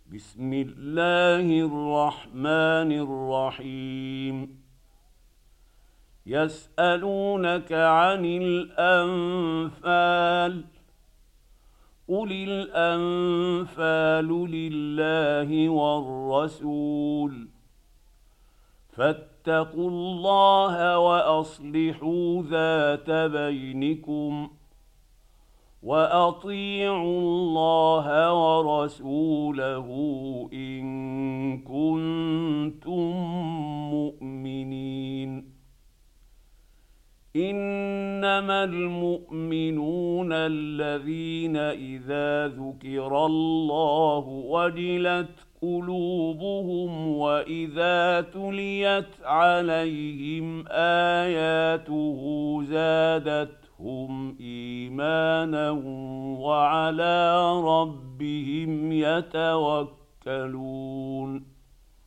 بسم الله الرحمن الرحيم. يسألونك عن الأنفال، قل الأنفال لله والرسول، فاتقوا الله وأصلحوا ذات بينكم، وأطيعوا الله ورسوله إن كنتم مؤمنين. إنما المؤمنون الذين إذا ذكر الله وجلت قلوبهم وإذا تليت عليهم آياته زادتهم إيمانا وعلى ربهم يتوكلون.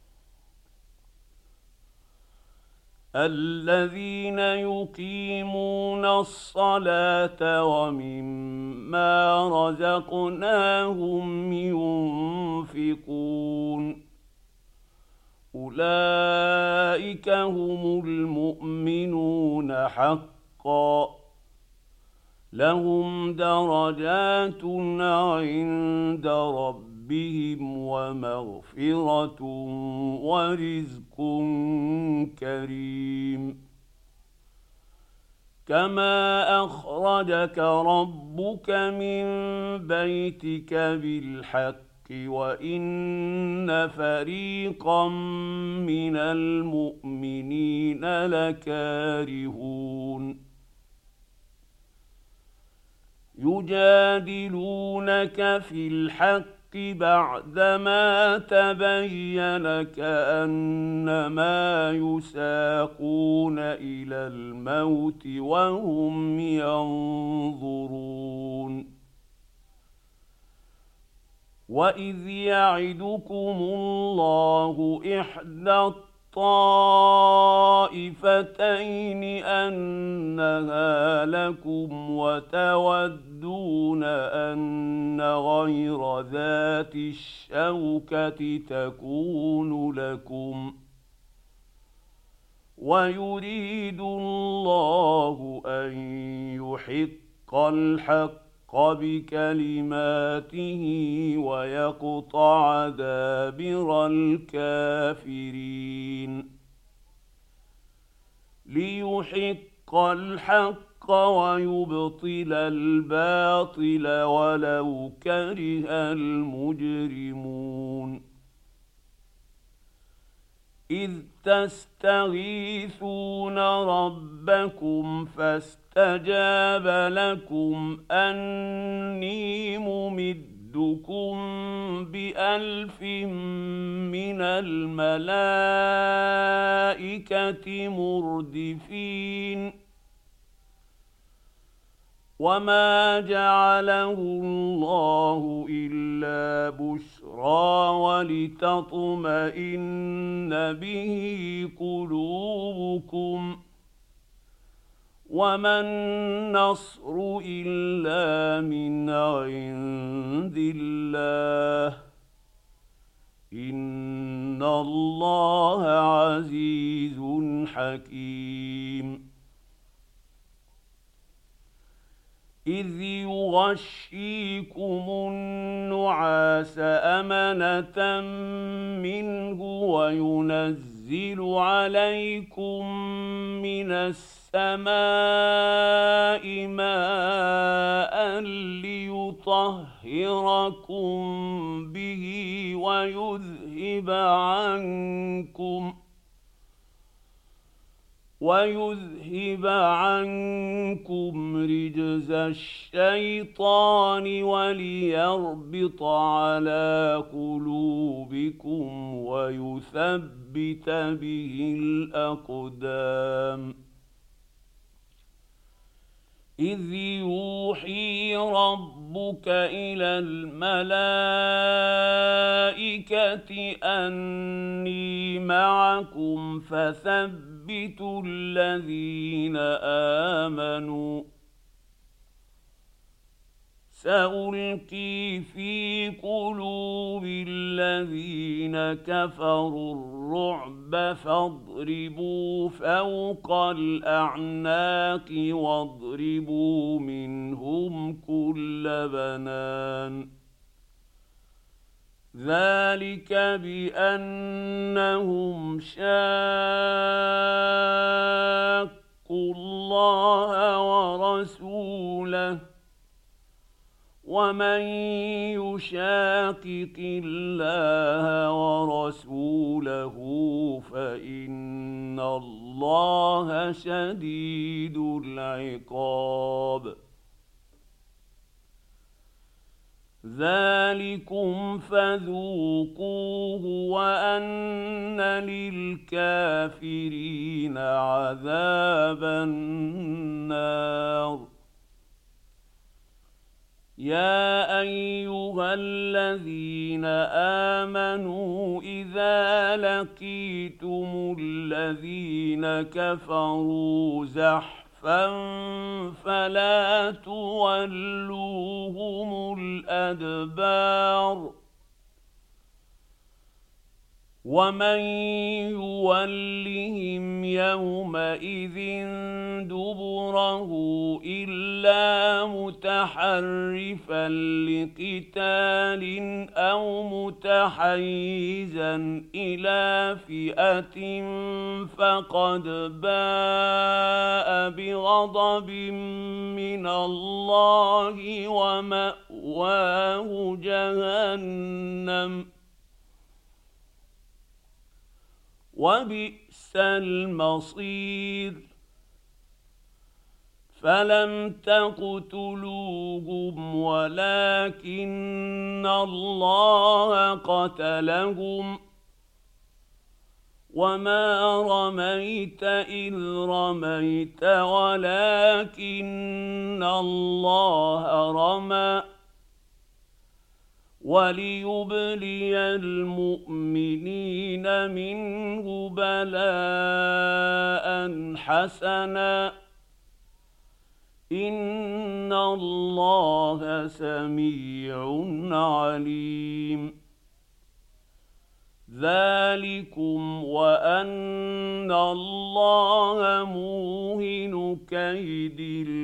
الذين يقيمون الصلاة ومما رزقناهم ينفقون، أولئك هم المؤمنون حقا، لهم درجات عند ربهم ومغفرة ورزق كريم. كما أخرجك ربك من بيتك بالحق وإن فريقا من المؤمنين لكارهون. يجادلونك في الحق بعدما تبين كأنما يساقون إلى الموت وهم ينظرون. وإذ يعدكم الله إحدى الطائفتين أنها لكم وتودون أن غير ذات الشوكة تكون لكم، ويريد الله أن يحق الحق بكلماته ويقطع دابر الكافرين. ليحق الحق ويبطل الباطل ولو كره المجرمون. إذ تستغيثون ربكم فاستجاب لكم أني ممدكم بألف من الملائكة مردفين. وما جعله الله إلا بشرى ولتطمئن به قلوبكم، وما النصر إلا من عند الله، إن الله عزيز حكيم. إذ يغشيكم النعاس أمنة منه وينزل عليكم من السماء ماء ليطهركم به ويذهب عنكم رجز الشيطان وليربط على قلوبكم ويثبت به الأقدام. إذ يوحي ربك إلى الملائكة أني معكم فثبتوا الذين آمنوا. سألقي في قلوب الذين كفروا الرعب فاضربوا فوق الأعناق واضربوا منهم كل بنان ذلك بأنهم شاقوا الله ورسوله ومن يشاقق الله ورسوله فإن الله شديد العقاب ذلكم فذوقوه وأن للكافرين عذاب النار يا أيها الذين آمنوا إذا لقيتم الذين كفروا زحفا فلا تولوهم الأدبار ومن يولهم يومئذ دبره إلا متحرفا لقتال أو متحيزا إلى فئة فقد باء بغضب من الله ومأواه جهنم وبئس المصير فلم تقتلوهم ولكن الله قتلهم وما رميت إذ رميت ولكن الله رمى وليبلي المؤمنين منه بلاء حسنا إن الله سميع عليم ذلكم وأن الله موهن كيد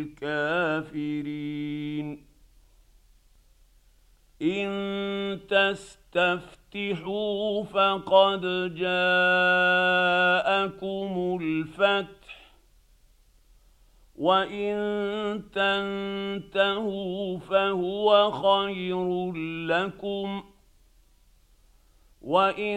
الكافرين إن تستفتحوا فقد جاءكم الفتح وإن تنتهوا فهو خير لكم وإن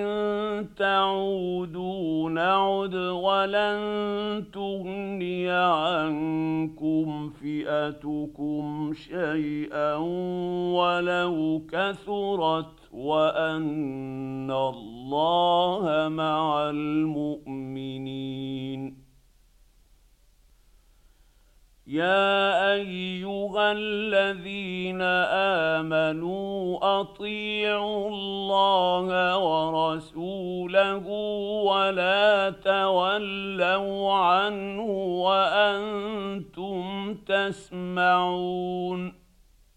تعودوا نعد ولن تغني عنكم فئتكم شيئا ولو كثرت وأن الله مع المؤمنين يا أيها الذين آمنوا أطيعوا الله ورسوله ولا تولوا عنه وأنتم تسمعون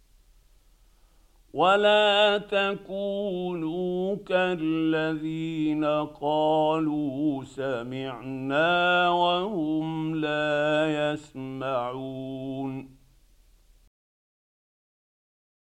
ولا تكونوا كالذين قالوا سمعنا وهم لا يسمعون